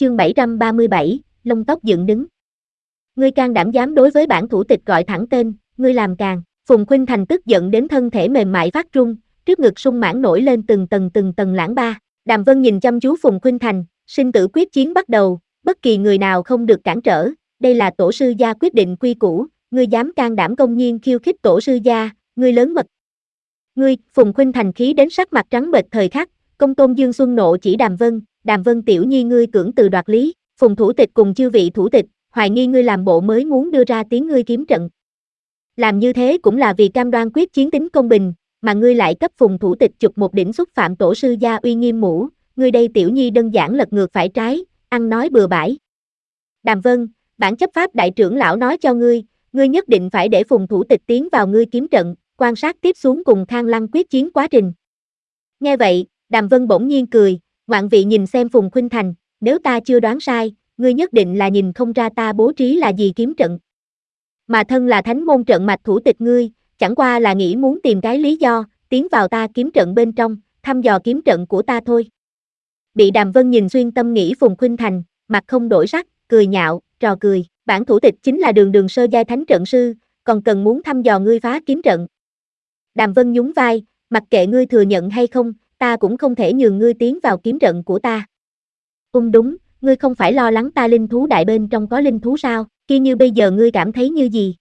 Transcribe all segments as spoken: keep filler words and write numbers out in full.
chương bảy trăm ba mươi bảy, lông tóc dựng đứng. Ngươi can đảm dám đối với bản thủ tịch gọi thẳng tên, ngươi làm càn. Phùng Khuynh Thành tức giận đến thân thể mềm mại phát run, trước ngực sung mãn nổi lên từng tầng từng tầng lãng ba. Đàm Vân nhìn chăm chú Phùng Khuynh Thành, sinh tử quyết chiến bắt đầu, bất kỳ người nào không được cản trở, đây là tổ sư gia quyết định quy củ, ngươi dám can đảm công nhiên khiêu khích tổ sư gia, ngươi lớn mật. Ngươi, Phùng Khuynh Thành khí đến sắc mặt trắng bệch thời khắc, Công Tôn Dương Xuân nộ chỉ Đàm Vân, Đàm Vân tiểu nhi ngươi cưỡng từ đoạt lý, Phùng thủ tịch cùng chư vị thủ tịch, hoài nghi ngươi làm bộ mới muốn đưa ra tiếng ngươi kiếm trận. Làm như thế cũng là vì cam đoan quyết chiến tính công bình, mà ngươi lại cấp Phùng thủ tịch chụp một đỉnh xúc phạm tổ sư gia uy nghiêm mũ, ngươi đây tiểu nhi đơn giản lật ngược phải trái, ăn nói bừa bãi. Đàm Vân, bản chấp pháp đại trưởng lão nói cho ngươi, ngươi nhất định phải để Phùng thủ tịch tiến vào ngươi kiếm trận, quan sát tiếp xuống cùng Khang Lăng quyết chiến quá trình. Nghe vậy, Đàm Vân bỗng nhiên cười, ngoạn vị nhìn xem Phùng Khuynh Thành, nếu ta chưa đoán sai, ngươi nhất định là nhìn không ra ta bố trí là gì kiếm trận. Mà thân là thánh môn trận mạch thủ tịch ngươi, chẳng qua là nghĩ muốn tìm cái lý do, tiến vào ta kiếm trận bên trong, thăm dò kiếm trận của ta thôi. Bị Đàm Vân nhìn xuyên tâm nghĩ Phùng Khuynh Thành, mặt không đổi sắc, cười nhạo, trò cười, bản thủ tịch chính là đường đường sơ giai thánh trận sư, còn cần muốn thăm dò ngươi phá kiếm trận. Đàm Vân nhún vai, mặc kệ ngươi thừa nhận hay không, ta cũng không thể nhường ngươi tiến vào kiếm trận của ta. Ung đúng, ngươi không phải lo lắng ta linh thú đại bên trong có linh thú sao, kia như bây giờ ngươi cảm thấy như gì?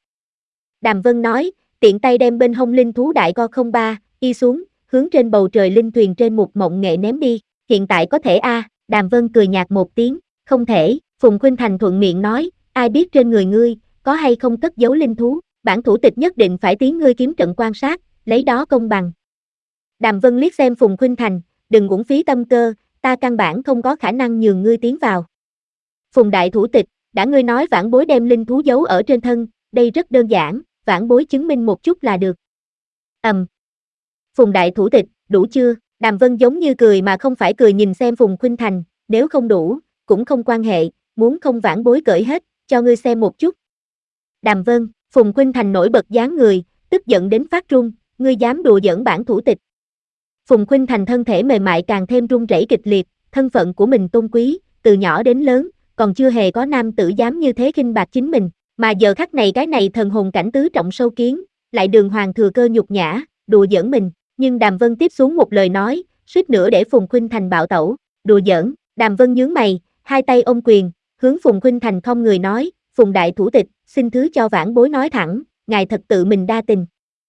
Đàm Vân nói, tiện tay đem bên hông linh thú đại co không ba, y xuống, hướng trên bầu trời linh thuyền trên một mộng nghệ ném đi, hiện tại có thể a, à, Đàm Vân cười nhạt một tiếng, không thể, Phùng Khuynh Thành thuận miệng nói, ai biết trên người ngươi, có hay không cất giấu linh thú, bản thủ tịch nhất định phải tiến ngươi kiếm trận quan sát, lấy đó công bằng. Đàm Vân liếc xem Phùng Khuynh Thành, đừng uổng phí tâm cơ, ta căn bản không có khả năng nhường ngươi tiến vào. Phùng đại thủ tịch, đã ngươi nói vãn bối đem linh thú giấu ở trên thân, đây rất đơn giản, vãn bối chứng minh một chút là được. Ầm. Um. Phùng đại thủ tịch, đủ chưa? Đàm Vân giống như cười mà không phải cười nhìn xem Phùng Khuynh Thành, nếu không đủ, cũng không quan hệ, muốn không vãn bối cởi hết, cho ngươi xem một chút. Đàm Vân, Phùng Khuynh Thành nổi bật dáng người, tức giận đến phát run, ngươi dám đùa giỡn bản thủ tịch. Phùng Khuynh Thành thân thể mềm mại càng thêm run rẩy kịch liệt, thân phận của mình tôn quý, từ nhỏ đến lớn, còn chưa hề có nam tử dám như thế khinh bạc chính mình, mà giờ khắc này cái này thần hồn cảnh tứ trọng sâu kiến, lại đường hoàng thừa cơ nhục nhã, đùa giỡn mình, nhưng Đàm Vân tiếp xuống một lời nói, suýt nữa để Phùng Khuynh Thành bạo tẩu, đùa giỡn, Đàm Vân nhướng mày, hai tay ôm quyền, hướng Phùng Khuynh Thành không người nói, Phùng đại thủ tịch, xin thứ cho vãn bối nói thẳng, ngài thật tự mình đa tình.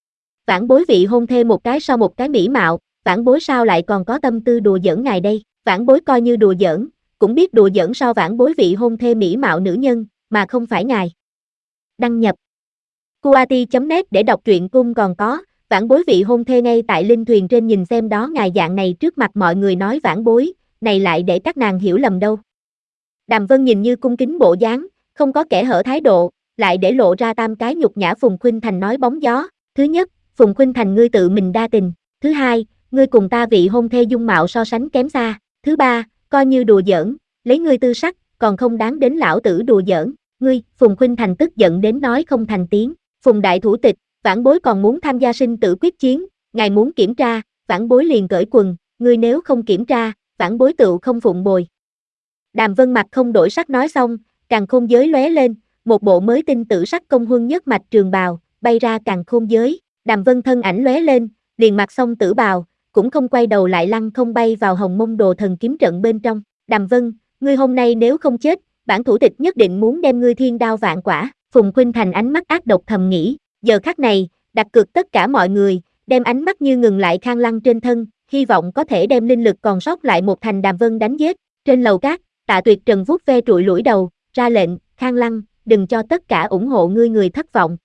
Vãn bối vị hôn thê một cái so một cái mỹ mạo, vãn bối sao lại còn có tâm tư đùa giỡn ngài đây, vãn bối coi như đùa giỡn, cũng biết đùa giỡn so vãn bối vị hôn thê mỹ mạo nữ nhân, mà không phải ngài. Đăng nhập Kuati chấm net để đọc truyện cung còn có, vãn bối vị hôn thê ngay tại linh thuyền trên nhìn xem đó ngài dạng này trước mặt mọi người nói vãn bối, này lại để các nàng hiểu lầm đâu. Đàm Vân nhìn như cung kính bộ dáng, không có kẻ hở thái độ, lại để lộ ra tam cái nhục nhã Phùng Khuynh Thành nói bóng gió, thứ nhất, Phùng Khuynh Thành ngươi tự mình đa tình, thứ hai, ngươi cùng ta vị hôn thê dung mạo so sánh kém xa, thứ ba, coi như đùa giỡn, lấy ngươi tư sắc, còn không đáng đến lão tử đùa giỡn, ngươi, Phùng Khuynh Thành tức giận đến nói không thành tiếng, Phùng đại thủ tịch, vãn bối còn muốn tham gia sinh tử quyết chiến, ngài muốn kiểm tra, vãn bối liền cởi quần, ngươi nếu không kiểm tra, vãn bối tựu không phụng bồi. Đàm Vân mặt không đổi sắc nói xong, càn khôn giới lóe lên, một bộ mới tinh tử sắc công huân nhất mạch trường bào, bay ra càn khôn giới, Đàm Vân thân ảnh lóe lên, liền mặc xong tử bào, cũng không quay đầu lại lăng không bay vào Hồng Mông Đồ Thần kiếm trận bên trong. Đàm Vân, ngươi hôm nay nếu không chết, bản thủ tịch nhất định muốn đem ngươi thiên đao vạn quả. Phùng Khuynh Thành ánh mắt ác độc thầm nghĩ, giờ khắc này, đặt cược tất cả mọi người, đem ánh mắt như ngừng lại Khang Lăng trên thân, hy vọng có thể đem linh lực còn sót lại một thành Đàm Vân đánh giết. Trên lầu cát, Tạ Tuyệt Trần vuốt ve trụi lũi đầu, ra lệnh, Khang Lăng, đừng cho tất cả ủng hộ ngươi người thất vọng.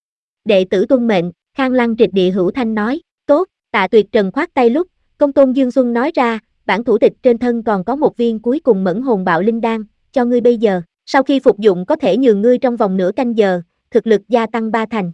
Đệ tử tuân mệnh, Khang Lăng trịch địa hữu thanh nói, tốt. Tạ Tuyệt Trần khoát tay lúc, Công Tôn Dương Xuân nói ra, bản thủ tịch trên thân còn có một viên cuối cùng mẫn hồn bạo linh đan, cho ngươi bây giờ, sau khi phục dụng có thể nhường ngươi trong vòng nửa canh giờ, thực lực gia tăng ba thành.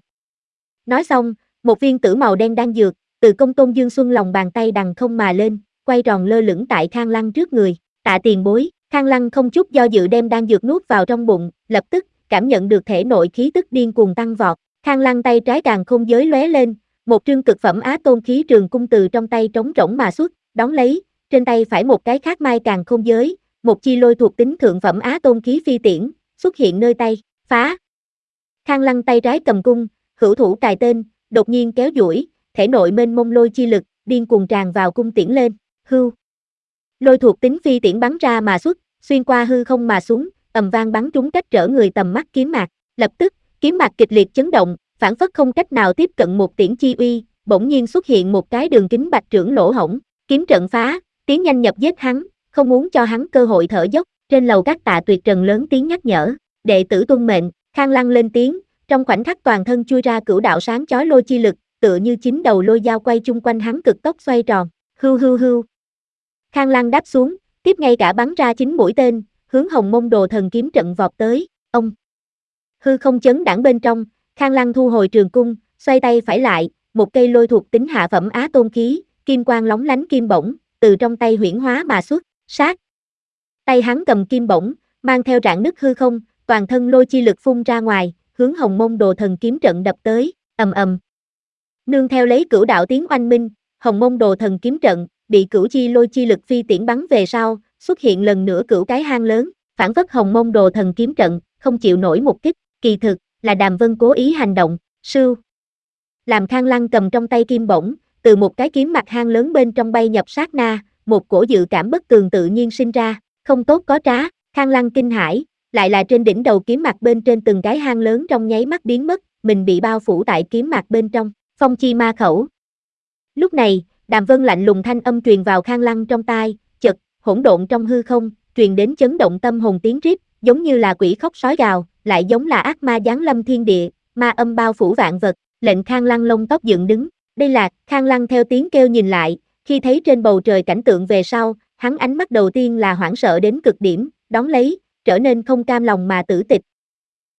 Nói xong, một viên tử màu đen đan dược, từ Công Tôn Dương Xuân lòng bàn tay đằng không mà lên, quay tròn lơ lửng tại Khang Lăng trước người, Tạ tiền bối, Khang Lăng không chút do dự đem đan dược nuốt vào trong bụng, lập tức, cảm nhận được thể nội khí tức điên cuồng tăng vọt, Khang Lăng tay trái càn khôn giới lóe lên, một trương cực phẩm á tôn khí trường cung từ trong tay trống rỗng mà xuất, đón lấy, trên tay phải một cái khác mai càn khôn giới, một chi lôi thuộc tính thượng phẩm á tôn khí phi tiễn, xuất hiện nơi tay, phá. Khang Lăng tay trái cầm cung, hữu thủ cài tên, đột nhiên kéo duỗi, thể nội mênh mông lôi chi lực, điên cuồng tràn vào cung tiễn lên, hưu. Lôi thuộc tính phi tiễn bắn ra mà xuất, xuyên qua hư không mà xuống, ầm vang bắn trúng cách trở người tầm mắt kiếm mạc, lập tức, kiếm mạc kịch liệt chấn động, phản phất không cách nào tiếp cận một tiễn chi uy, bỗng nhiên xuất hiện một cái đường kính bạch trưởng lỗ hổng, kiếm trận phá, tiến nhanh nhập giết hắn, không muốn cho hắn cơ hội thở dốc, trên lầu các Tạ Tuyệt Trần lớn tiếng nhắc nhở, đệ tử tuân mệnh, Khang Lăng lên tiếng, trong khoảnh khắc toàn thân chui ra cửu đạo sáng chói lôi chi lực, tựa như chín đầu lôi dao quay chung quanh hắn cực tốc xoay tròn, hưu hưu hưu. Khang Lăng đáp xuống, tiếp ngay cả bắn ra chín mũi tên, hướng Hồng Mông Đồ Thần kiếm trận vọt tới, ông. Hư không chấn đãng bên trong, Khang Lăng thu hồi trường cung, xoay tay phải lại, một cây lôi thuộc tính hạ phẩm á tôn khí, kim quang lóng lánh kim bổng, từ trong tay huyễn hóa mà xuất, sát. Tay hắn cầm kim bổng, mang theo rạn nứt hư không, toàn thân lôi chi lực phun ra ngoài, hướng Hồng Mông Đồ Thần kiếm trận đập tới, ầm ầm. Nương theo lấy cửu đạo tiếng oanh minh, Hồng Mông Đồ Thần kiếm trận bị cửu chi lôi chi lực phi tiễn bắn về sau, xuất hiện lần nữa cửu cái hang lớn, phản phất Hồng Mông Đồ Thần kiếm trận không chịu nổi một kích, kỳ thực là Đàm Vân cố ý hành động, sưu. Làm Khang Lăng cầm trong tay kim bổng, từ một cái kiếm mặt hang lớn bên trong bay nhập sát na, một cổ dự cảm bất tường tự nhiên sinh ra, không tốt có trá, Khang Lăng kinh hãi, lại là trên đỉnh đầu kiếm mặt bên trên từng cái hang lớn trong nháy mắt biến mất, mình bị bao phủ tại kiếm mặt bên trong, phong chi ma khẩu. Lúc này, Đàm Vân lạnh lùng thanh âm truyền vào Khang Lăng trong tai, chợt, hỗn độn trong hư không, truyền đến chấn động tâm hồn tiếng rít, giống như là quỷ khóc sói gào, lại giống là ác ma giáng lâm thiên địa, ma âm bao phủ vạn vật, lệnh Khang Lăng lông tóc dựng đứng. Đây là, Khang Lăng theo tiếng kêu nhìn lại, khi thấy trên bầu trời cảnh tượng về sau, hắn ánh mắt đầu tiên là hoảng sợ đến cực điểm, đón lấy, trở nên không cam lòng mà tử tịch,